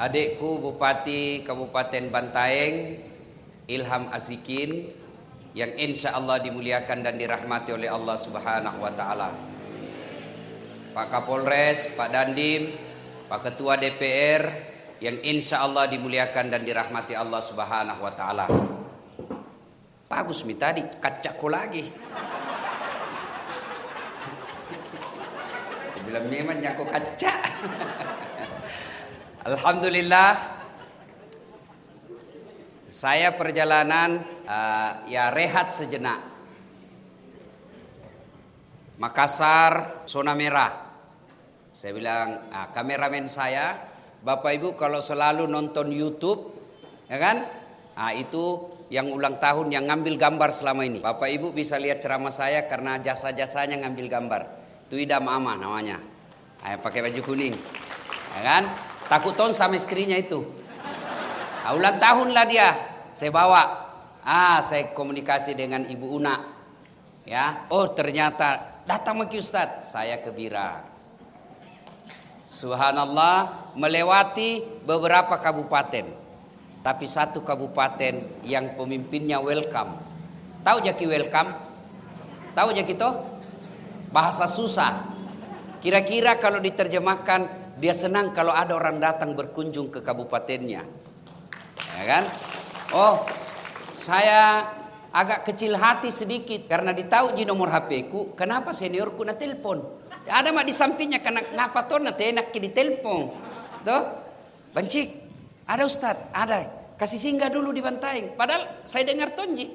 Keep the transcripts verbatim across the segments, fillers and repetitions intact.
adikku Bupati Kabupaten Bantaeng, Ilham Azikin, yang insya Allah dimuliakan dan dirahmati oleh Allah Subhanahu wa Ta'ala. Pak Kapolres, Pak Dandim, Pak Ketua D P R, yang insya Allah dimuliakan dan dirahmati Allah Subhanahu wa Ta'ala. Bagus mi tadi, kacaku lagi. Bilang memang aku kaca. Alhamdulillah, saya perjalanan uh, ya rehat sejenak. Makassar, zona merah. Saya bilang, ah, kameramen saya, Bapak Ibu kalau selalu nonton YouTube, ya kan? Ah, itu yang ulang tahun yang ngambil gambar selama ini. Bapak Ibu bisa lihat ceramah saya karena jasa-jasanya ngambil gambar. Itu Ida Mama namanya. Ah, pakai baju kuning, ya kan? Takut ton sama istrinya itu. Ah, ulang tahun lah dia. Saya bawa. Ah, saya komunikasi dengan Ibu Una. Ya. Oh, ternyata datang ke Ustaz. Saya gembira. Subhanallah, melewati beberapa kabupaten. Tapi satu kabupaten yang pemimpinnya welcome. Tahu jaki welcome? Tahu jaki itu? Bahasa susah. Kira-kira kalau diterjemahkan, dia senang kalau ada orang datang berkunjung ke kabupatennya. Ya kan? Oh, saya agak kecil hati sedikit karena ditahu di nomor H P ku, kenapa seniorku na telepon? Ada mak di sampingnya, kenapa tuh na enak di telepon? Tuh, Bancik, ada Ustad, ada. Kasih singgah dulu di Bantaeng. Padahal saya dengar tonji.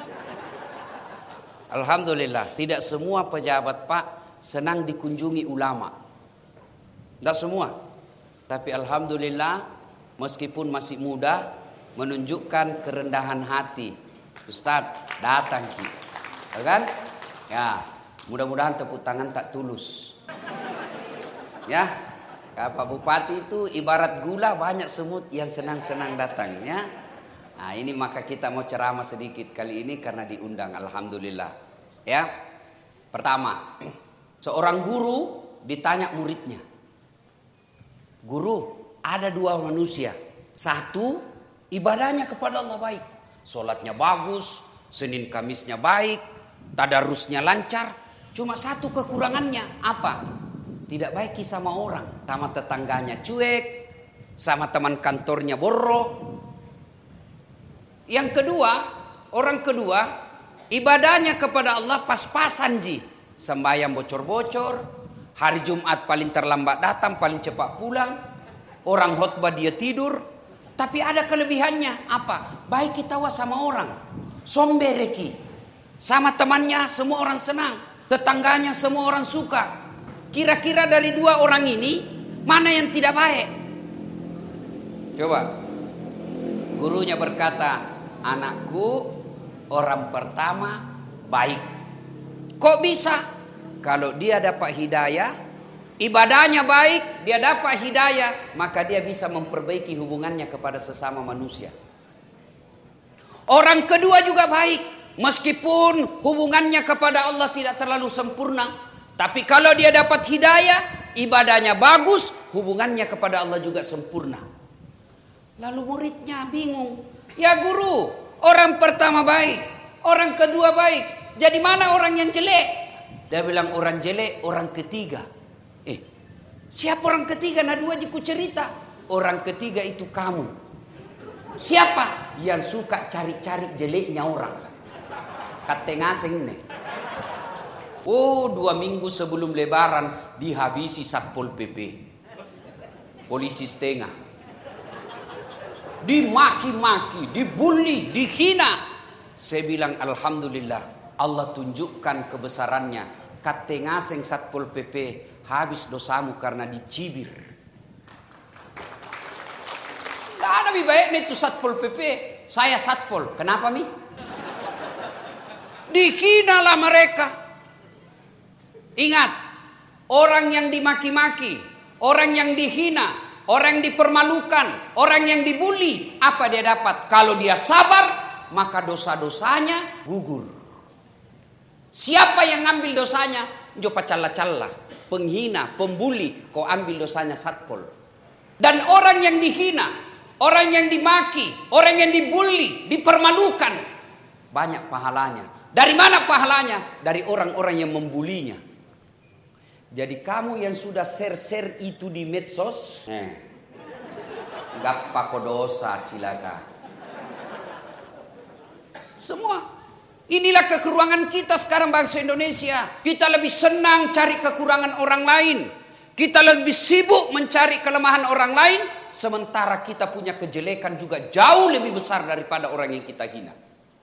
Alhamdulillah, tidak semua pejabat Pak senang dikunjungi ulama. Tidak semua. Tapi alhamdulillah, meskipun masih muda, menunjukkan kerendahan hati. Ustaz, datang ki. Ya kan? Ya, mudah-mudahan tepuk tangan tak tulus. Ya, Pak Bupati itu ibarat gula, banyak semut yang senang-senang datangnya. Nah, ini maka kita mau ceramah sedikit kali ini karena diundang, alhamdulillah. Ya. Pertama, seorang guru ditanya muridnya. Guru, ada dua manusia. Satu, ibadahnya kepada Allah baik. Sholatnya bagus, Senin Kamisnya baik, tadarusnya lancar. Cuma satu kekurangannya, apa? Tidak baik sama orang. Sama tetangganya cuek, sama teman kantornya borok. Yang kedua, orang kedua, ibadahnya kepada Allah pas-pasan ji. Sembahyang bocor-bocor. Hari Jumat paling terlambat datang, paling cepat pulang. Orang khotbah dia tidur. Tapi ada kelebihannya. Apa? Baik kita sama orang. Sombereki. Sama temannya semua orang senang. Tetangganya semua orang suka. Kira-kira dari dua orang ini, mana yang tidak baik? Coba. Gurunya berkata, anakku orang pertama baik. Kok bisa? Kalau dia dapat hidayah, ibadahnya baik, dia dapat hidayah, maka dia bisa memperbaiki hubungannya kepada sesama manusia. Orang kedua juga baik, meskipun hubungannya kepada Allah tidak terlalu sempurna, tapi kalau dia dapat hidayah, ibadahnya bagus, hubungannya kepada Allah juga sempurna. Lalu muridnya bingung, ya guru, orang pertama baik, orang kedua baik, jadi mana orang yang jelek? Dia bilang orang jelek, orang ketiga. Eh, siapa orang ketiga? Nah dua jiku cerita. Orang ketiga itu kamu. Siapa? Yang suka cari-cari jeleknya orang. Kata ngasing nih. Oh, dua minggu sebelum lebaran dihabisi Satpol P P. Polisi setengah. Dimaki-maki, dibully, dihina. Saya bilang alhamdulillah. Allah tunjukkan kebesarannya. Kate ngaseng Satpol P P, habis dosamu karena dicibir. Tidak ada lebih baik itu Satpol P P. Saya Satpol. Kenapa mi? Dihinalah mereka. Ingat, orang yang dimaki-maki, orang yang dihina, orang yang dipermalukan, orang yang dibully, apa dia dapat? Kalau dia sabar, maka dosa-dosanya gugur. Siapa yang ambil dosanya? Jo pacalla-calla, penghina, pembuli, kau ambil dosanya Satpol. Dan orang yang dihina, orang yang dimaki, orang yang dibully, dipermalukan, banyak pahalanya. Dari mana pahalanya? Dari orang-orang yang membulinya. Jadi kamu yang sudah share-share itu di medsos, eh, gak pako dosa cilaka. Semua. Inilah kekurangan kita sekarang bangsa Indonesia. Kita lebih senang cari kekurangan orang lain. Kita lebih sibuk mencari kelemahan orang lain. Sementara kita punya kejelekan juga jauh lebih besar daripada orang yang kita hina.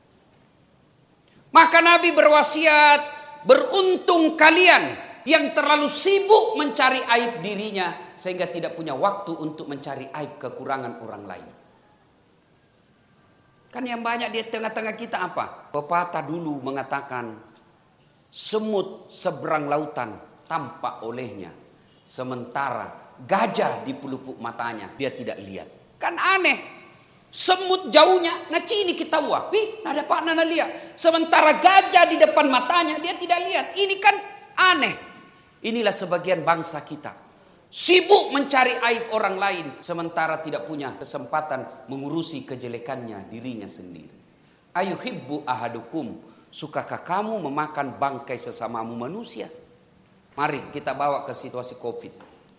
Maka Nabi berwasiat, beruntung kalian yang terlalu sibuk mencari aib dirinya sehingga tidak punya waktu untuk mencari aib kekurangan orang lain. Kan yang banyak di tengah-tengah kita apa? Pepatah dulu mengatakan, semut seberang lautan tampak olehnya, sementara gajah di pelupuk matanya dia tidak lihat. Kan aneh. Semut jauhnya, nah cini kita wah, wih, nada pak nana lihat. Sementara gajah di depan matanya dia tidak lihat. Ini kan aneh. Inilah sebagian bangsa kita. Sibuk mencari aib orang lain, sementara tidak punya kesempatan mengurusi kejelekannya dirinya sendiri. Ayuhibbu ahadukum, sukakah kamu memakan bangkai sesamamu manusia? Mari kita bawa ke situasi Covid.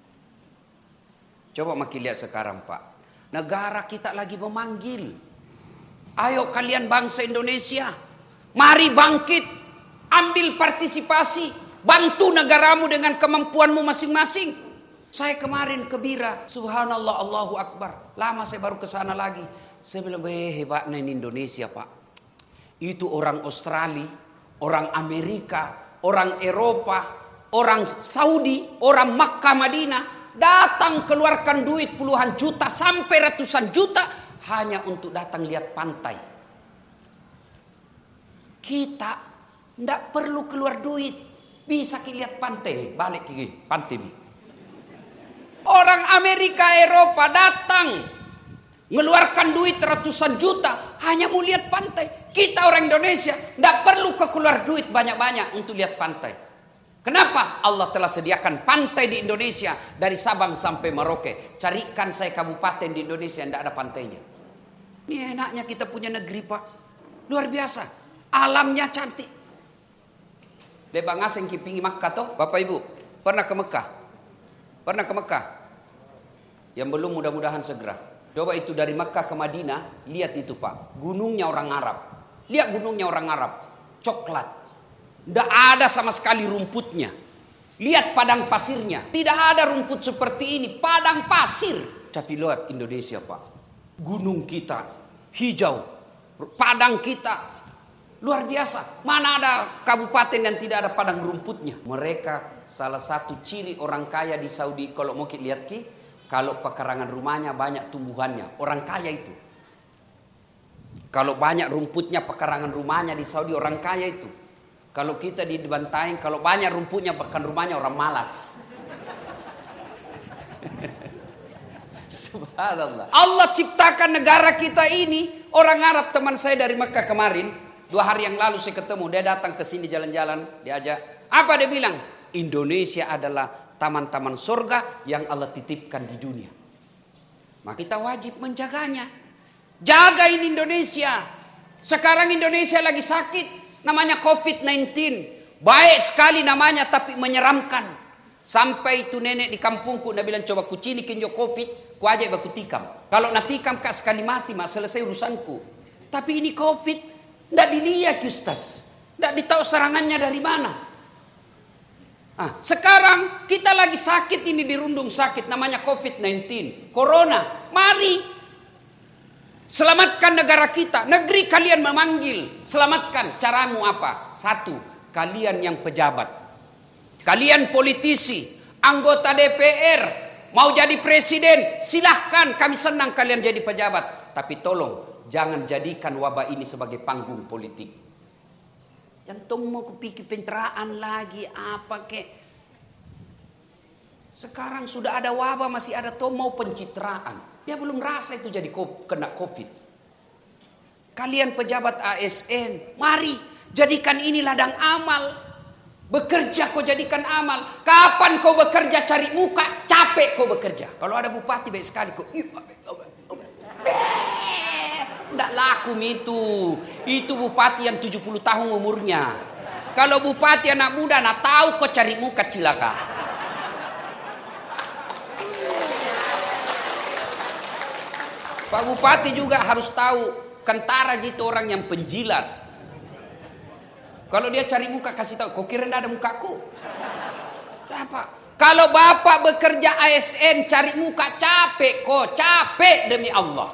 Coba makin lihat sekarang Pak. Negara kita lagi memanggil. Ayo kalian bangsa Indonesia, mari bangkit, ambil partisipasi, bantu negaramu dengan kemampuanmu masing-masing. Saya kemarin ke Bira, subhanallah, Allahu Akbar. Lama saya baru ke sana lagi. Saya bilang, "Eh, hebatnya ini Indonesia, Pak. Itu orang Australia, orang Amerika, orang Eropa, orang Saudi, orang Makkah, Madinah datang keluarkan duit puluhan juta sampai ratusan juta hanya untuk datang lihat pantai. Kita tidak perlu keluar duit, bisa lihat pantai, balik ke pantai nih. Orang Amerika, Eropa datang mengeluarkan duit ratusan juta hanya mau lihat pantai. Kita orang Indonesia tidak perlu keluar duit banyak-banyak untuk lihat pantai. Kenapa? Allah telah sediakan pantai di Indonesia dari Sabang sampai Merauke. Carikan saya kabupaten di Indonesia yang tidak ada pantainya. Ini enaknya kita punya negeri Pak. Luar biasa. Alamnya cantik. Debang asing kipingi Makkah toh, Bapak Ibu pernah ke Mekah? Pernah ke Mekah? Yang belum mudah-mudahan segera. Coba itu dari Mekah ke Madinah, lihat itu Pak, gunungnya orang Arab. Lihat gunungnya orang Arab, coklat. Tidak ada sama sekali rumputnya. Lihat padang pasirnya, tidak ada rumput seperti ini, padang pasir. Tapi lihat Indonesia Pak, gunung kita hijau, padang kita luar biasa. Mana ada kabupaten yang tidak ada padang rumputnya. Mereka salah satu ciri orang kaya di Saudi, kalau mau kita lihat ki, kalau pekarangan rumahnya banyak tumbuhannya, orang kaya itu. Kalau banyak rumputnya pekarangan rumahnya di Saudi, orang kaya itu. Kalau kita dibantai, kalau banyak rumputnya pekarangan rumahnya, orang malas. Subhanallah. Allah ciptakan negara kita ini. Orang Arab, teman saya dari Mekah kemarin, dua hari yang lalu saya ketemu, dia datang ke sini jalan-jalan, diajak. Apa dia bilang? Indonesia adalah taman-taman surga yang Allah titipkan di dunia. Maka kita wajib menjaganya. Jaga ini Indonesia. Sekarang Indonesia lagi sakit, namanya covid sembilan belas. Baik sekali namanya tapi menyeramkan. Sampai itu nenek di kampungku, dia bilang coba kucini kinjo covid, ku ajak baku tikam. Kalau nak tikam kak sekali mati, mak selesai urusanku. Tapi ini covid, tidak dilihat Ustaz. Tidak ditahu serangannya dari mana. Ah, sekarang kita lagi sakit ini, dirundung sakit namanya covid sembilan belas, corona. Mari selamatkan negara kita. Negeri kalian memanggil, selamatkan. Caramu apa? Satu, kalian yang pejabat, kalian politisi, anggota D P R, mau jadi presiden, silahkan, kami senang kalian jadi pejabat. Tapi tolong jangan jadikan wabah ini sebagai panggung politik. Jantung mau kepikir pencitraan lagi apa kek. Sekarang sudah ada wabah masih ada toh mau pencitraan. Dia belum rasa itu jadi kena covid. Kalian pejabat A S N, mari jadikan ini ladang amal. Bekerja kau jadikan amal. Kapan kau bekerja cari muka, capek capek kau bekerja. Kalau ada bupati baik sekali kau, tidak laku itu. Itu bupati yang tujuh puluh tahun umurnya. Kalau bupati anak muda, nak tahu kau cari muka cilaka. Pak Bupati juga harus tahu, Kentara itu orang yang penjilat. Kalau dia cari muka kasih tahu, kau kira tidak ada mukaku? Apa? Kalau bapak bekerja A S N cari muka capek kok, capek demi Allah.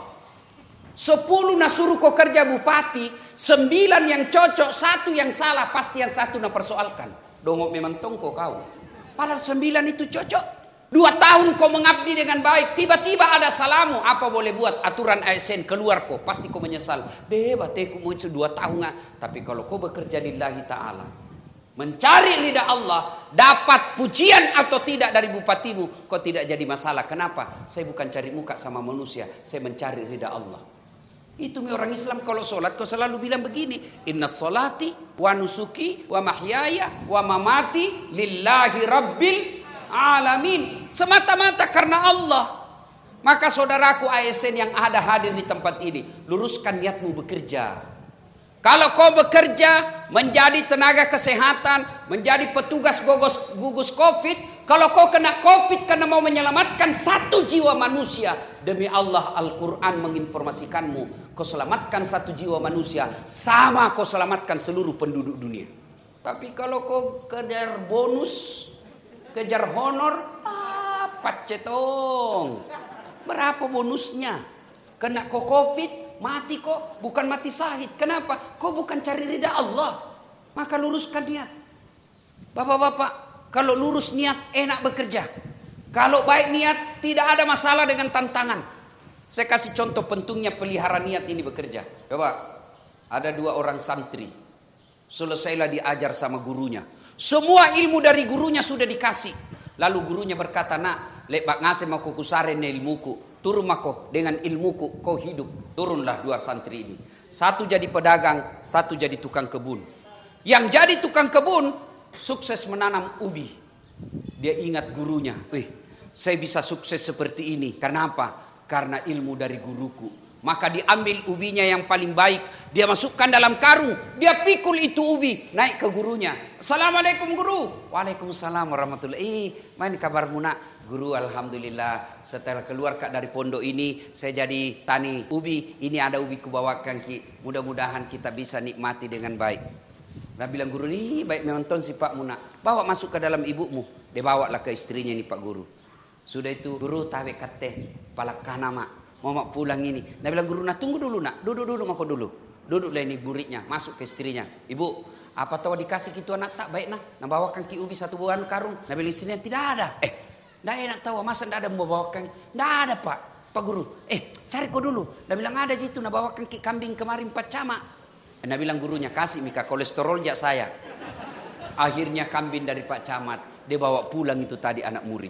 Sepuluh nak suruh kau kerja bupati, sembilan yang cocok, satu yang salah, pasti yang satu nak persoalkan. Dongok memang tongko kau. Padahal sembilan itu cocok. Dua tahun kau mengabdi dengan baik, tiba-tiba ada salamu, apa boleh buat? Aturan A S N keluar kau, pasti kau menyesal. Debat aku mau dua tahun, tapi kalau kau bekerja lillahi ta'ala, mencari ridha Allah, dapat pujian atau tidak dari bupatimu, kau tidak jadi masalah. Kenapa? Saya bukan cari muka sama manusia, saya mencari ridha Allah. Itu orang Islam kalau sholat kau selalu bilang begini, inna sholati wa nusuki wa mahyaya wa mamati lillahi rabbil alamin, semata-mata karena Allah. Maka saudaraku A S N yang ada hadir di tempat ini, luruskan niatmu bekerja. Kalau kau bekerja menjadi tenaga kesehatan, menjadi petugas gugus, gugus COVID, kalau kau kena COVID karena mau menyelamatkan satu jiwa manusia, demi Allah Al-Quran menginformasikanmu, kau selamatkan satu jiwa manusia sama kau selamatkan seluruh penduduk dunia. Tapi kalau kau kejar bonus, kejar honor, apa cetong? Berapa bonusnya? Kena kau COVID, mati kok, bukan mati syahid. Kenapa? Kau bukan cari ridha Allah. Maka luruskan niat. Bapak-bapak, kalau lurus niat enak bekerja. Kalau baik niat tidak ada masalah dengan tantangan. Saya kasih contoh pentingnya pelihara niat ini bekerja. Coba, ada dua orang santri. Selesailah diajar sama gurunya. Semua ilmu dari gurunya sudah dikasih. Lalu gurunya berkata, nak, lebak ngasih mau kukusare ne ilmuku. Turun mako dengan ilmuku kau hidup. Turunlah dua santri ini. Satu jadi pedagang, satu jadi tukang kebun. Yang jadi tukang kebun sukses menanam ubi. Dia ingat gurunya. Wih, saya bisa sukses seperti ini. Kenapa? Karena ilmu dari guruku. Maka diambil ubinya yang paling baik, dia masukkan dalam karung, dia pikul itu ubi, naik ke gurunya. Assalamualaikum guru. Waalaikumsalam warahmatullahi. Eh, mana kabarmu nak? Guru, alhamdulillah setelah keluar kak dari pondok ini, saya jadi tani ubi. Ini ada ubi kubawakan ki. Mudah-mudahan kita bisa nikmati dengan baik. Nah bilang guru, nih baik memang ton si Pak Muna. Bawa masuk ke dalam ibumu. Dia bawalah ke istrinya ini Pak Guru. Sudah itu guru tawe kate palak kanama. Mau mak pulang ini. Nah bilang guru, nah tunggu dulu nak. Duduk dulu mako dulu. Duduklah ini buritnya. Masuk ke istrinya. Ibu, apa tahu dikasih gitu anak tak baik nah. Nah bawakan ki ubi satu buah karung. Nah bilang istrinya tidak ada. Eh, tidak enak tahu. Masa tidak ada mau bawakan? Tidak ada Pak. Pak Guru. Eh, cari kau dulu. Nah bilang ada jitu. Nah bawakan ki kambing kemarin Pak Camat. Nah bilang gurunya, kasih mika kolesterol jak saya. Akhirnya kambing dari Pak Camat. Dia bawa pulang itu tadi anak murid.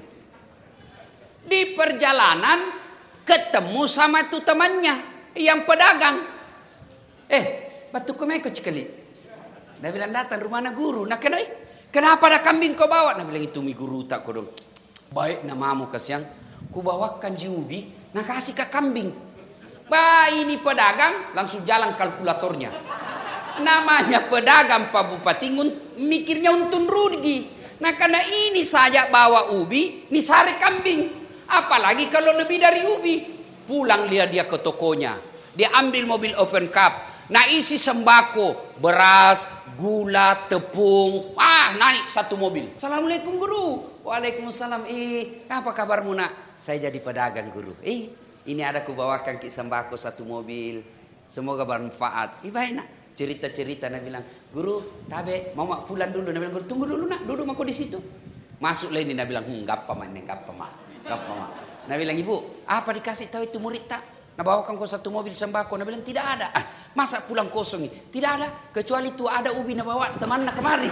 Di perjalanan ketemu sama itu temannya yang pedagang. Eh, batu kemeko sekali. Dia bilang datang rumah na guru. Nah kenapa? Kenapa ada kambing kau bawa? Nah bilang itu mi guru tak kau dong. Baik namamu kasiang. Ku bawakan jiubi. Nah kasih ke kambing. Bah ini pedagang langsung jalan kalkulatornya. Namanya pedagang Pak Bupati mikirnya untung rugi. Nah karena ini saja bawa ubi, ini sare kambing. Apalagi kalau lebih dari ubi. Pulang dia dia ke tokonya. Dia ambil mobil open cup. Nah isi sembako. Beras, gula, tepung. Ah naik satu mobil. Assalamualaikum guru. Waalaikumsalam. Eh apa kabarmu nak? Saya jadi pedagang guru. Eh ini ada kubawakan ki sembako satu mobil. Semoga bermanfaat. Eh baik nak. Cerita-cerita nak bilang. Guru tabe mau mak pulang dulu. Nak bilang guru tunggu dulu nak. Duduk mako di situ. Masuk lah ini. Nak bilang hmm gapa man gapa man. Nah bilang ibu, apa dikasih tahu itu murid tak? Nah bawakan kau satu mobil sembako. Nah bilang tidak ada. Ah, masa pulang kosong ini? Tidak ada. Kecuali itu ada ubi nah bawa teman nak kemari.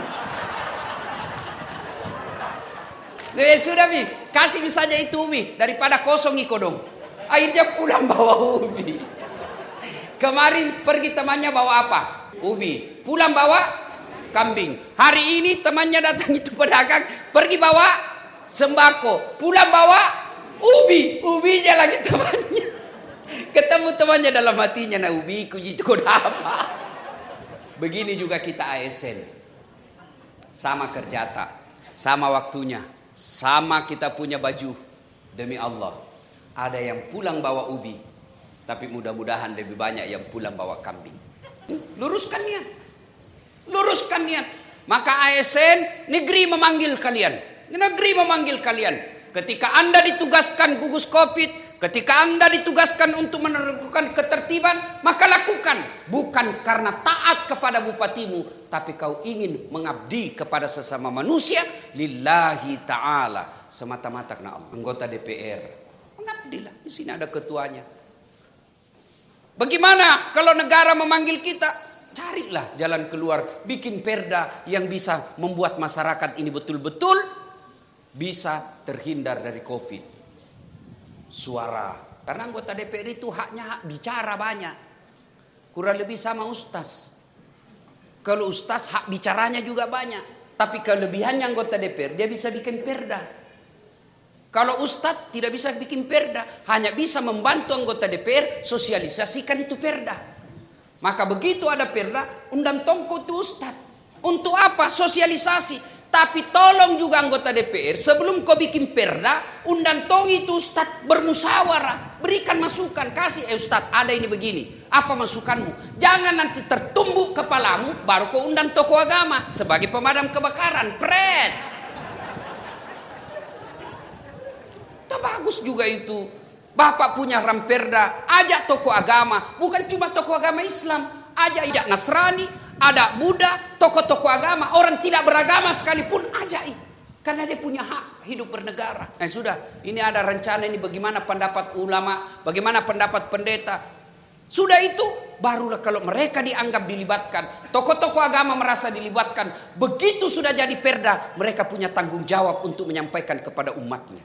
Nah, sudah bi, kasih misalnya itu ubi daripada kosong iko dong. Akhirnya pulang bawa ubi. Kemarin pergi temannya bawa apa? Ubi. Pulang bawa kambing. Hari ini temannya datang itu pedagang pergi bawa sembako, pulang bawa ubi, ubinya lagi temannya. Ketemu temannya dalam hatinya, nah ubi kuji itu apa? Begini juga kita A S N, sama kerja tak, sama waktunya, sama kita punya baju. Demi Allah, ada yang pulang bawa ubi, tapi mudah-mudahan lebih banyak yang pulang bawa kambing. Luruskan niat, luruskan niat. Maka A S N negeri memanggil kalian, negeri memanggil kalian. Ketika Anda ditugaskan gugus Covid, ketika Anda ditugaskan untuk menerapkan ketertiban, maka lakukan. Bukan karena taat kepada bupatimu, tapi kau ingin mengabdi kepada sesama manusia lillahi ta'ala, semata-mata karena Allah. Anggota D P R, mengabdilah. Di sini ada ketuanya. Bagaimana kalau negara memanggil kita? Carilah jalan keluar, bikin perda yang bisa membuat masyarakat ini betul-betul bisa terhindar dari Covid. Suara, karena anggota D P R itu haknya hak bicara banyak, kurang lebih sama ustaz. Kalau ustaz hak bicaranya juga banyak, tapi kelebihannya anggota D P R dia bisa bikin perda. Kalau ustaz tidak bisa bikin perda, hanya bisa membantu anggota D P R sosialisasikan itu perda. Maka begitu ada perda, undang tongko itu ustaz. Untuk apa? Sosialisasi. Tapi tolong juga anggota D P R, sebelum kau bikin perda, undang tong itu ustaz bermusyawarah, berikan masukan, kasih, eh ustaz ada ini begini, apa masukanmu? Jangan nanti tertumbuk kepalamu, baru kau undang tokoh agama sebagai pemadam kebakaran, pret. Tak bagus juga itu. Bapak punya ramperda, ajak tokoh agama, bukan cuma tokoh agama Islam, ajak ajak Nasrani, ada Buddha, tokoh-tokoh agama, orang tidak beragama sekalipun ajai. Karena dia punya hak hidup bernegara. Nah sudah, ini ada rencana ini bagaimana pendapat ulama, bagaimana pendapat pendeta. Sudah itu, barulah kalau mereka dianggap dilibatkan, tokoh-tokoh agama merasa dilibatkan. Begitu sudah jadi perda, mereka punya tanggung jawab untuk menyampaikan kepada umatnya.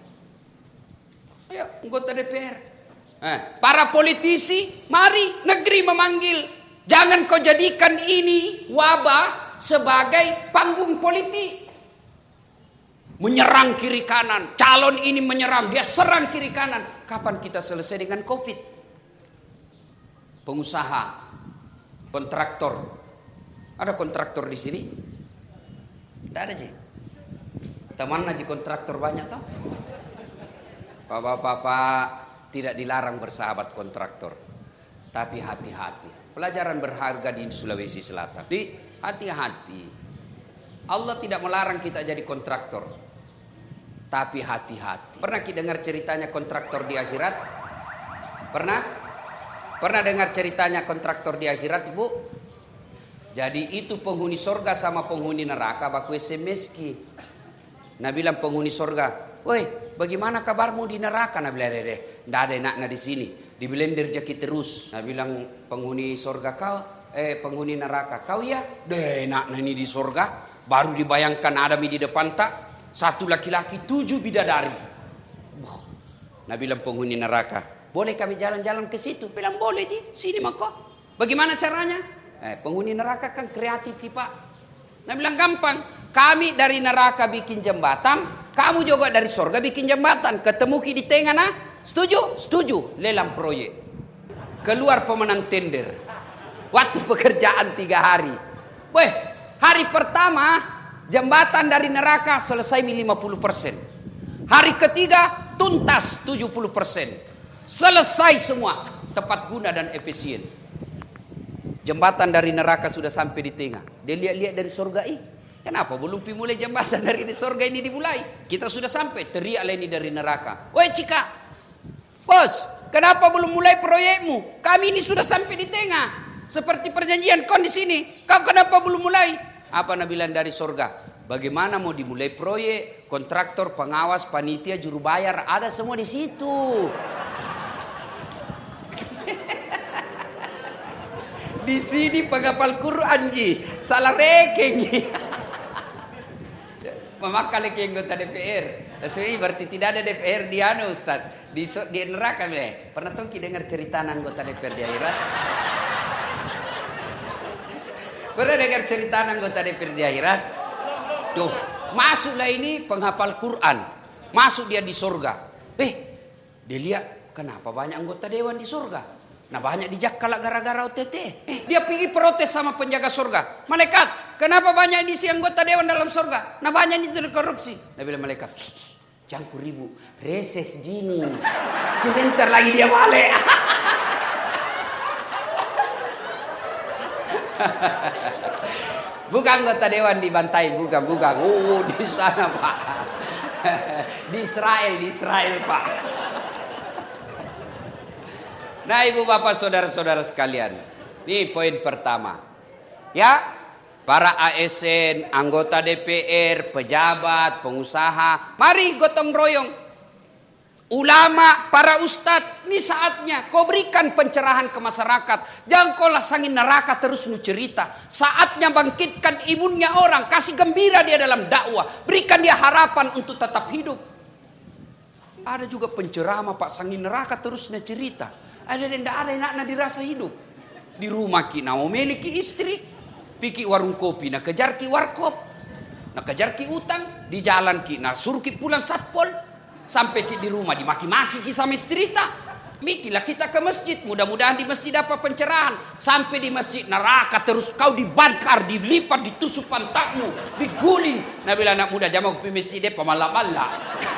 Ayo, anggota D P R. Eh, para politisi, mari negeri memanggil. Jangan kau jadikan ini wabah sebagai panggung politik. Menyerang kiri kanan. Calon ini menyerang, dia serang kiri kanan. Kapan kita selesai dengan Covid? Pengusaha, kontraktor. Ada kontraktor di sini? Tidak ada sih. Teman aja kontraktor banyak tau. Bapak-bapak tidak dilarang bersahabat kontraktor. Tapi hati-hati. Pelajaran berharga di Sulawesi Selatan. Di hati-hati. Allah tidak melarang kita jadi kontraktor. Tapi hati-hati. Pernah kita dengar ceritanya kontraktor di akhirat? Pernah? Pernah dengar ceritanya kontraktor di akhirat, Ibu? Jadi itu penghuni sorga sama penghuni neraka baku S M S ki. Nah bilang penghuni sorga, "Woi, bagaimana kabarmu di neraka?" Nah bilang, "Deh, nggak ada enaknya di sini. Di blender jaki terus." Nah bilang penghuni sorga, "Kau eh penghuni neraka, kau ya?" "Deh enak ini di sorga, baru dibayangkan ada di depan tak, satu laki-laki tujuh bidadari." Nah bilang penghuni neraka, "Boleh kami jalan-jalan ke situ?" Bilang, "Boleh ji, sini mako." "Bagaimana caranya?" Eh penghuni neraka kan kreatif ki Pak. Nah bilang, "Gampang, kami dari neraka bikin jembatan, kamu juga dari sorga bikin jembatan, ketemu ki di tengah nah." Setuju? Setuju. Lelang proyek. Keluar pemenang tender. Waktu pekerjaan tiga hari. Weh, hari pertama jembatan dari neraka selesai lima puluh persen. Hari ketiga tuntas tujuh puluh persen. Selesai semua. Tepat guna dan efisien. Jembatan dari neraka sudah sampai di tengah. Dia lihat-lihat dari surga. Ih, kenapa belum dimulai jembatan dari surga ini dimulai? Kita sudah sampai. Teriaklah ini dari neraka. Woi Cika, bos, kenapa belum mulai proyekmu? Kami ini sudah sampai di tengah. Seperti perjanjian kon di sini. Kau kenapa belum mulai? Apa nabilan dari surga? Bagaimana mau dimulai proyek? Kontraktor, pengawas, panitia, juru bayar, ada semua di situ. Di sini penghafal Quran ji, salah rekeng ji. Memakai lagi anggota D P R. Jadi berarti tidak ada D P R di anu Ustaz. Di, di neraka be. Pernah tuh kita dengar cerita anggota D P R di akhirat? Pernah dengar cerita anggota D P R di akhirat? Tuh, masuklah ini penghafal Quran. Masuk dia di surga. Eh, dia lihat kenapa banyak anggota dewan di surga. Nah banyak dijakkalak gara-gara O T T. Eh, dia pergi protes sama penjaga surga. Malaikat, kenapa banyak diisi anggota dewan dalam surga? Nah banyak itu korupsi. Nah bilang malaikat, jangan ku ribu, reses jini. Sebentar lagi dia balik. Bukan anggota dewan dibantai, bukan, bukan. Uh, di sana Pak. Di Israel, di Israel Pak. Nah ibu bapak saudara-saudara sekalian, ini poin pertama. Ya, para A S N, anggota D P R, pejabat, pengusaha, mari gotong royong. Ulama, para ustadz, ini saatnya kau berikan pencerahan ke masyarakat. Jangan kau lasangin neraka terus nu cerita. Saatnya bangkitkan imunnya orang, kasih gembira dia dalam dakwah, berikan dia harapan untuk tetap hidup. Ada juga penceramah Pak, sangin neraka terus nu cerita. Ada yang tidak ada enaknya dirasa hidup. Di rumah kita mau memiliki istri, piki warung kopi, nak kejar ki warkop, nak kejar ki utang, di jalan ki, nak suruh ki pulang satpol, sampai ki di rumah dimaki-maki ki sama istri tak. Mikilah kita ke masjid, mudah-mudahan di masjid dapat pencerahan. Sampai di masjid neraka terus kau dibakar, dilipat, ditusuk pantatmu, diguling. Nabi anak muda jamak ke masjid dia pemalam-malam.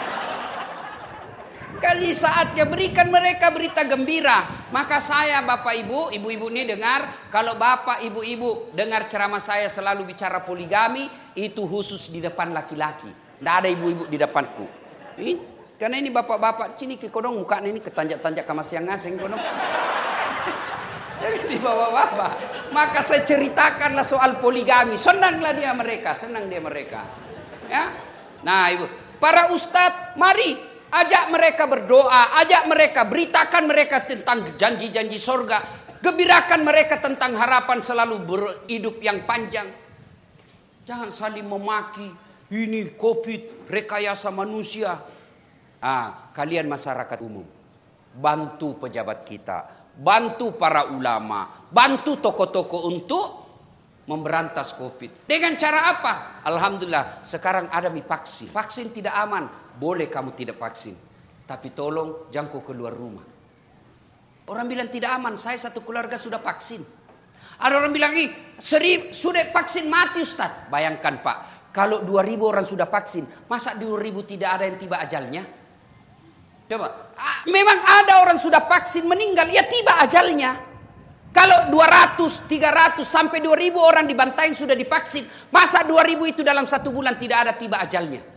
Kasih saatnya berikan mereka berita gembira. Maka saya bapak ibu, ibu-ibu ini dengar. Kalau bapak ibu-ibu dengar ceramah saya selalu bicara poligami, itu khusus di depan laki-laki. Tidak ada ibu-ibu di depanku. Ini, karena ini bapak-bapak, sini ke kodong mukanya ini ketanjak-tanjak ke masih yang ngaseng kodong. Jadi di bapak-bapak. Maka saya ceritakanlah soal poligami. Senanglah dia mereka, senang dia mereka. Ya, nah ibu, para ustadz, mari. Ajak mereka berdoa, ajak mereka, beritakan mereka tentang janji-janji surga, gembirakan mereka tentang harapan selalu berhidup yang panjang. Jangan saling memaki, ini COVID, rekayasa manusia. Ah, kalian masyarakat umum, bantu pejabat kita, bantu para ulama, bantu tokoh-tokoh untuk memberantas COVID. Dengan cara apa? Alhamdulillah, sekarang ada mi vaksin. Vaksin tidak aman. Boleh kamu tidak vaksin, tapi tolong jangan kau keluar rumah. Orang bilang tidak aman, saya satu keluarga sudah vaksin. Ada orang bilang, ih, seribu sudah vaksin mati Ustaz. Bayangkan Pak, kalau dua ribu orang sudah vaksin, masa dua ribu tidak ada yang tiba ajalnya? Coba, memang ada orang sudah vaksin meninggal, ya tiba ajalnya. Kalau dua ratus, tiga ratus, sampai dua ribu orang dibantai yang sudah divaksin, masa dua ribu itu dalam satu bulan tidak ada tiba ajalnya?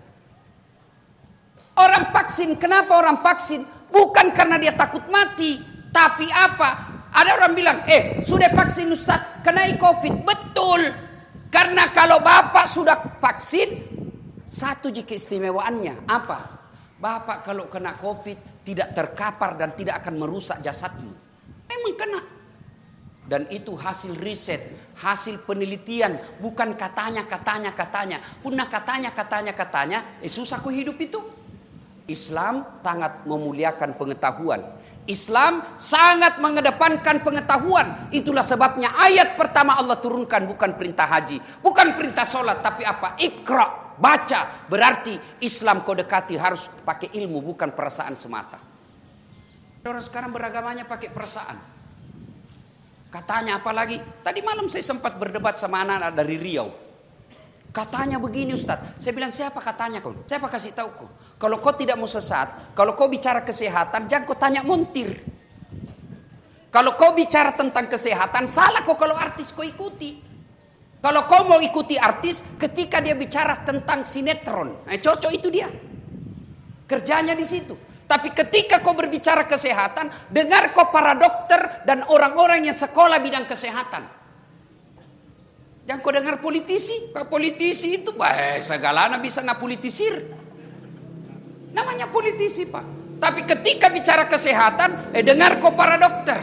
Orang vaksin, kenapa orang vaksin? Bukan karena dia takut mati, tapi apa? Ada orang bilang, eh sudah vaksin Ustaz, kena COVID. Betul, karena kalau Bapak sudah vaksin, satu jika istimewaannya, apa? Bapak kalau kena COVID tidak terkapar dan tidak akan merusak jasadmu. Memang kena. Dan itu hasil riset, hasil penelitian, bukan katanya, katanya, katanya. Punah katanya, katanya, katanya, eh susah kok hidup itu. Islam sangat memuliakan pengetahuan. Islam sangat mengedepankan pengetahuan. Itulah sebabnya ayat pertama Allah turunkan bukan perintah haji, bukan perintah sholat, tapi apa? Iqra, baca. Berarti Islam kau dekati harus pakai ilmu, bukan perasaan semata. Orang sekarang beragamanya pakai perasaan. Katanya apalagi? Tadi malam saya sempat berdebat sama anak-anak dari Riau. Katanya begini Ustaz. Saya bilang siapa katanya kau? Siapa kasih tahu kau? Kalau kau tidak mau sesat, kalau kau bicara kesehatan, jangan kau tanya montir. Kalau kau bicara tentang kesehatan, salah kau kalau artis kau ikuti. Kalau kau mau ikuti artis, ketika dia bicara tentang sinetron, nah, cocok itu dia. Kerjanya di situ. Tapi ketika kau berbicara kesehatan, dengar kau para dokter dan orang-orang yang sekolah bidang kesehatan. Jangan kau dengar politisi. Kalau politisi itu bah, segalanya bisa ngapolitisir. Namanya politisi Pak. Tapi ketika bicara kesehatan, eh dengar kau para dokter.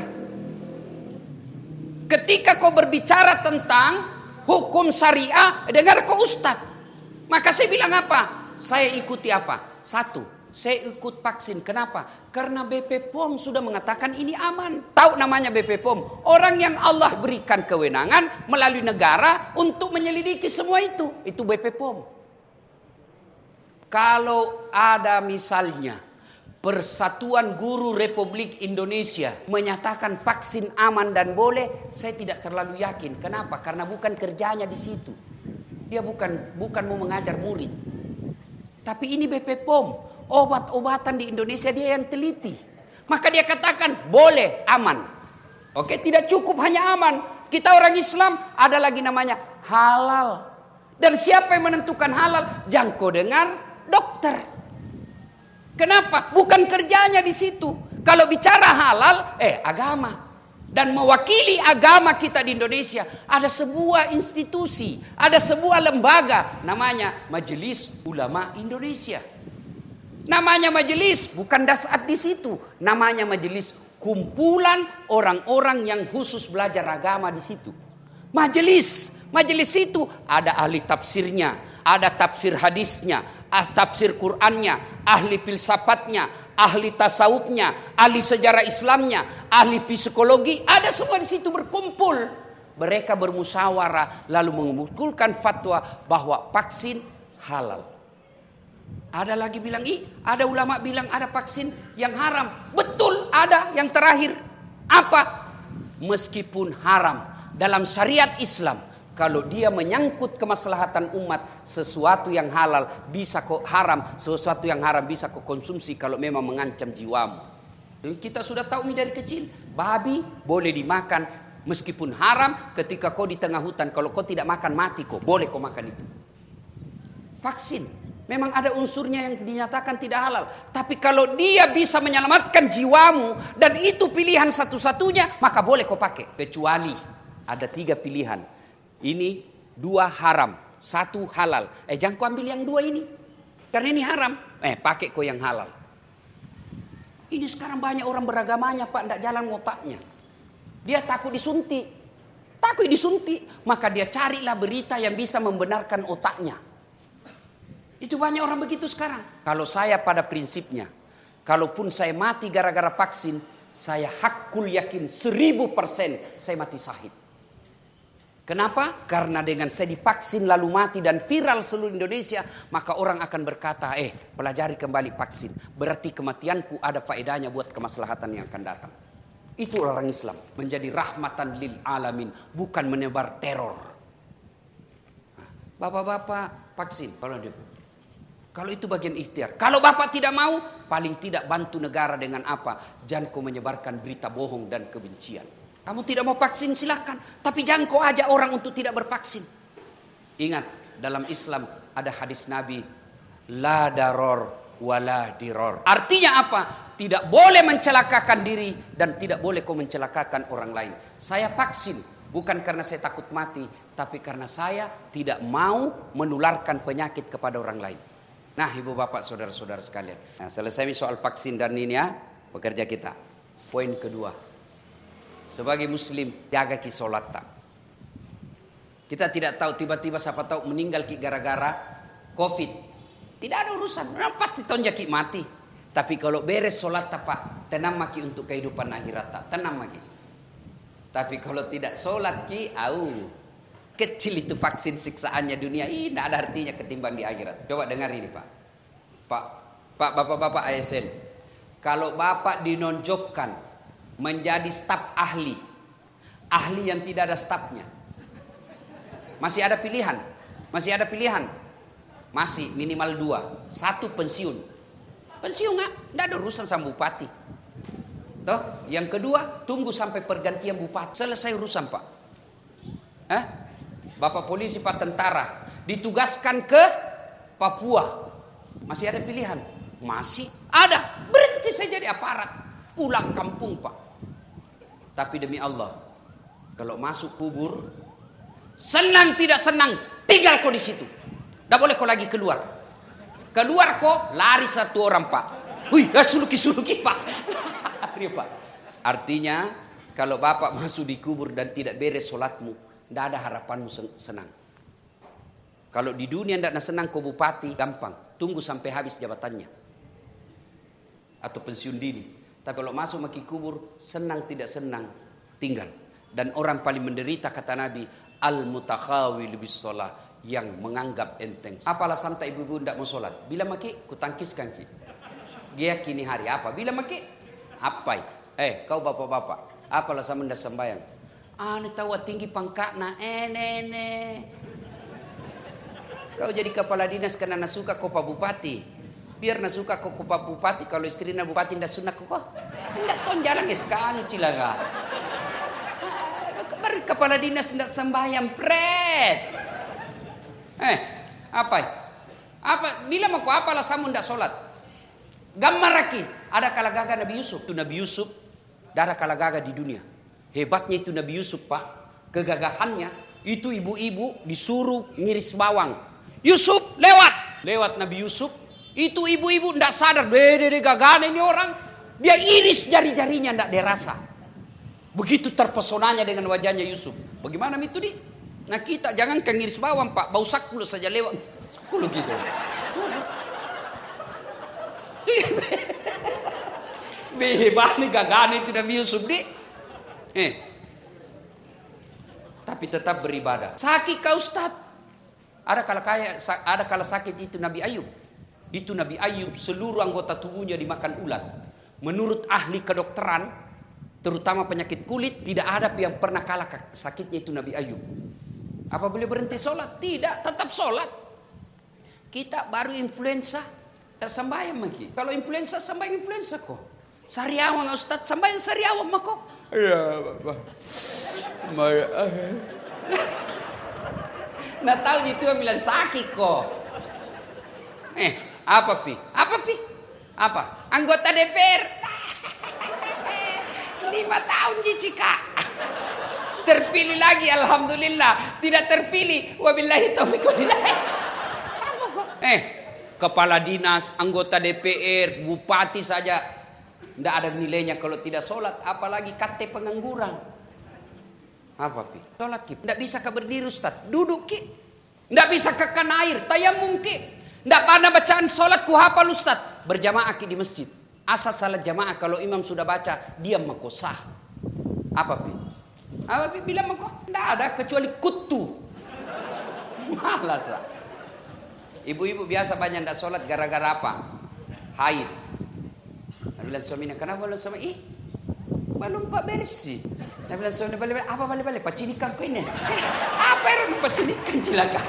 Ketika kau berbicara tentang hukum syariah, eh, dengar kau ustadz. Maka saya bilang apa? Saya ikuti apa? Satu, saya ikut vaksin. Kenapa? Karena B P P O M sudah mengatakan ini aman. Tahu namanya B P P O M? Orang yang Allah berikan kewenangan melalui negara untuk menyelidiki semua itu. Itu B P P O M. Kalau ada misalnya Persatuan Guru Republik Indonesia menyatakan vaksin aman dan boleh, saya tidak terlalu yakin. Kenapa? Karena bukan kerjanya di situ. Dia bukan bukan mau mengajar murid. Tapi ini B P P O M, obat-obatan di Indonesia dia yang teliti. Maka dia katakan boleh, aman. Oke, tidak cukup hanya aman. Kita orang Islam ada lagi namanya halal. Dan siapa yang menentukan halal? Jangko dengan dokter. Kenapa? Bukan kerjanya di situ. Kalau bicara halal, eh agama. Dan mewakili agama kita di Indonesia, ada sebuah institusi, ada sebuah lembaga, namanya Majelis Ulama Indonesia. Namanya majelis, bukan dasat di situ. Namanya majelis, kumpulan orang-orang yang khusus belajar agama di situ. Majelis, majelis itu ada ahli tafsirnya, ada tafsir hadisnya, ah, tafsir Qur'annya, ahli filsafatnya, ahli tasawufnya, ahli sejarah Islamnya, ahli psikologi, ada semua di situ berkumpul. Mereka bermusyawarah lalu mengumpulkan fatwa bahwa vaksin halal. Ada lagi bilang, ih, ada ulama bilang ada vaksin yang haram. Betul, ada yang terakhir. Apa? Meskipun haram dalam syariat Islam, kalau dia menyangkut kemaslahatan umat, sesuatu yang halal bisa kok haram, sesuatu yang haram bisa kok konsumsi kalau memang mengancam jiwamu. Kita sudah tahu ini dari kecil. Babi boleh dimakan meskipun haram ketika kau di tengah hutan. Kalau kau tidak makan mati kok, boleh kau makan itu. Vaksin memang ada unsurnya yang dinyatakan tidak halal. Tapi kalau dia bisa menyelamatkan jiwamu dan itu pilihan satu-satunya, maka boleh kau pakai. Kecuali ada tiga pilihan. Ini dua haram, satu halal. Eh jangan kau ambil yang dua ini. Karena ini haram. Eh pakai kau yang halal. Ini sekarang banyak orang beragamanya Pak, tidak jalan otaknya. Dia takut disuntik. Takut disuntik. Maka dia carilah berita yang bisa membenarkan otaknya. Itu banyak orang begitu sekarang. Kalau saya pada prinsipnya, kalaupun saya mati gara-gara vaksin, saya hakul yakin seribu persen saya mati syahid. Kenapa? Karena dengan saya divaksin lalu mati dan viral seluruh Indonesia, maka orang akan berkata, eh pelajari kembali vaksin. Berarti kematianku ada faedahnya buat kemaslahatan yang akan datang. Itu orang Islam. Menjadi rahmatan lil alamin. Bukan menebar teror. Bapak-bapak vaksin. Kalau dia, kalau itu bagian ikhtiar. Kalau bapak tidak mau, paling tidak bantu negara dengan apa? Jangan kau menyebarkan berita bohong dan kebencian. Kamu tidak mau vaksin silahkan. Tapi jangan kau ajak orang untuk tidak bervaksin. Ingat, dalam Islam ada hadis Nabi. La daror wala diror. Artinya apa? Tidak boleh mencelakakan diri dan tidak boleh kau mencelakakan orang lain. Saya vaksin bukan karena saya takut mati. Tapi karena saya tidak mau menularkan penyakit kepada orang lain. Nah ibu bapak saudara-saudara sekalian. Nah, selesai soal vaksin dan ini ya. Pekerja kita. Poin kedua. Sebagai muslim, jaga ki solat tak. Kita tidak tahu tiba-tiba siapa tahu meninggal ki gara-gara covid. Tidak ada urusan, nah, pasti tonjak ki mati. Tapi kalau beres solat tak pak, tenang maki untuk kehidupan akhirat tak, tenang maki. Tapi kalau tidak solat ki, au, kecil itu vaksin siksaannya dunia. Ini tidak ada artinya ketimbang di akhirat. Coba dengar ini pak. Pak, pak, bapak-bapak A S N. Kalau bapak dinonjokkan menjadi staf ahli, ahli yang tidak ada stafnya, masih ada pilihan, masih ada pilihan, masih minimal dua, satu pensiun, pensiun nggak, nggak ada urusan sama bupati, toh. Yang kedua tunggu sampai pergantian bupati, selesai urusan pak. Eh? Bapak polisi, pak tentara ditugaskan ke Papua, masih ada pilihan, masih ada, berhenti saya jadi aparat, pulang kampung pak. Tapi demi Allah, kalau masuk kubur, senang tidak senang, tinggal kau di situ. Tidak boleh kau lagi keluar. Keluar kau, lari satu orang pak. Wih, suluki-suluki pak. Artinya, kalau bapak masuk di kubur dan tidak beres sholatmu, tidak ada harapanmu senang. Kalau di dunia tidak senang kau bupati, gampang. Tunggu sampai habis jabatannya. Atau pensiun dini. Tapi kalau masuk maki kubur, senang tidak senang, tinggal. Dan orang paling menderita kata Nabi, al-mutakhawi bis shalah, yang menganggap enteng. Apa alasan tak ibu-ibu tidak mau sholat? Bila maki, kutangkiskan ki. Dia kini hari apa? Bila maki, apa? Eh, kau bapak-bapak, apa alasan anda sembahyang? Ah, ini tahu tinggi pangkatna, eh, nenek. Kau jadi kepala dinas karena nasuka kau pak bupati. Biar nasuka kau pak bupati, kalau istrinya bupati ndak sunnah kau. Ndak ton jalan eskanu cilaga. Baru kepala dinas ndak sembahyang pret. Eh, apa? Apa? Bila mau kau apa alasan ndak sholat? Gambar lagi. Ada kala gagah Nabi Yusuf. Itu Nabi Yusuf. Ada kala gagah di dunia. Hebatnya itu Nabi Yusuf pak. Kegagahannya itu ibu-ibu disuruh ngiris bawang. Yusuf lewat. Lewat Nabi Yusuf. Itu ibu-ibu ndak sadar. Dede gagahnya ini orang. Dia iris jari-jarinya ndak dirasa. Begitu terpesonanya dengan wajahnya Yusuf. Bagaimana itu di? Nah kita jangan ngiris bawang pak. Bau sakul saja lewat. Kulu gitu. Hebat nih gagahnya itu Nabi Yusuf di. Eh. Tapi tetap beribadah. Sakit kau Ustaz. Ada kala kaya, ada kala sakit itu Nabi Ayub. Itu Nabi Ayub seluruh anggota tubuhnya dimakan ulat. Menurut ahli kedokteran, terutama penyakit kulit, tidak ada yang pernah kalah sakitnya itu Nabi Ayub. Apa boleh berhenti sholat? Tidak, tetap sholat. Kita baru influenza, tak sembahyang lagi. Kalau influenza, sembahyang influenza kok. Sariawan Ustaz, sembahyang sariawan mah kok. Ya, Bapak. Nah tahu itu bilang sakit kok. Eh, apa pi? Apa pi? Apa? Anggota D P R. Lima tahun Jicika. Terpilih lagi, alhamdulillah. Tidak terpilih, wabillahi taufiq walhidayah. Eh, kepala dinas, anggota D P R, bupati saja tidak ada nilainya kalau tidak sholat. Apalagi K T pengangguran. Apa pi? Sholat ki. Tidak bisa ke berdiri Ustaz. Duduk ki. Tidak bisa ke kan air. Tayamum ki. Tidak pernah bacaan sholat ku hafal Ustaz. Berjamaah ki di masjid. Asal salat jamaah kalau imam sudah baca diam makosah. Apa pi? Apa pi bilang mako? Tidak ada kecuali kutu. Malas lah. Ibu-ibu biasa banyak tidak sholat gara-gara apa? Haid. Nah, bilang suaminya kenapa belum sama? Ih, belum pak bersih. Nah, bilang suaminya balik-balik. Apa balik-balik? Pacinikan ku ini. Apa yang pacinikan cilaka?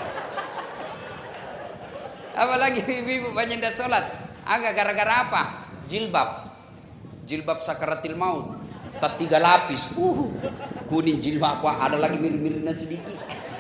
Apalagi ibu-ibu banyak tidak sholat. Agak gara-gara apa? Jilbab. Jilbab sakaratil maut. Tak tiga lapis. Uh, kuning jilbab apa? Ada lagi mirip-miripnya sedikit.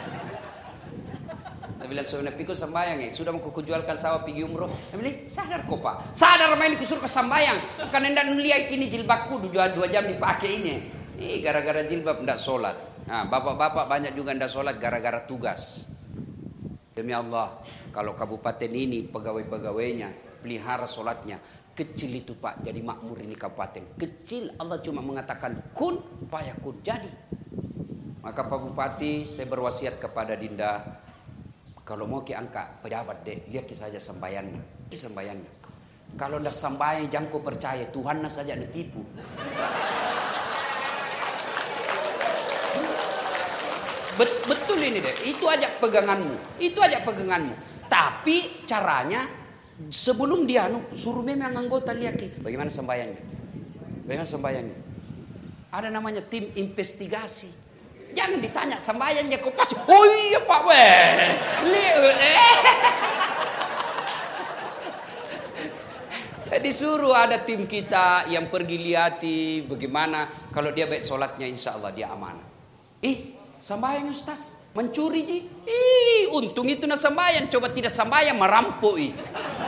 Bila suaminya pikul sembayang eh sudah mau kujualkan sawah pergi umroh. Bilang sadar kok pak. Sadar main dikusuruh ke sembayang. Karena tidak melihat ini jilbabku dua, dua jam dipakai ini. Ih gara-gara jilbab tidak sholat. Nah bapak-bapak banyak juga tidak sholat gara-gara tugas. Demi Allah kalau kabupaten ini pegawai-pegawainya pelihara sholatnya. Kecil itu pak jadi makmur ini kabupaten. Kecil Allah cuma mengatakan kun fayakun jadi. Maka Pak Bupati saya berwasiat kepada Dinda. Kalau mau ki angkat pejabat dek, lihat saja sembayannya, sembayannya. Kalau ndak sembayang jangan kau percaya, Tuhan saja nak tipu. Bet, betul ini deh, itu aja peganganmu, itu aja peganganmu. Tapi caranya sebelum dia anu suruh memang anggota lihat ki, bagaimana sembayangnya, bagaimana sembayangnya. Ada namanya tim investigasi. Jangan ditanya sembahyangnya kok pas. Oh iya Pak weh. Disuruh ada tim kita yang pergi lihati bagaimana kalau dia baik sholatnya insya Allah dia amanah. Ih sembahyang Ustaz mencuri ji. Ih untung itu nak sembahyang coba tidak sembahyang merampok ih.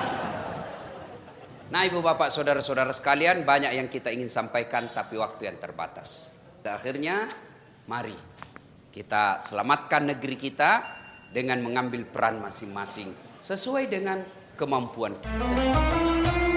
Nah ibu bapak saudara-saudara sekalian banyak yang kita ingin sampaikan tapi waktu yang terbatas. Dan akhirnya mari kita selamatkan negeri kita dengan mengambil peran masing-masing sesuai dengan kemampuan kita.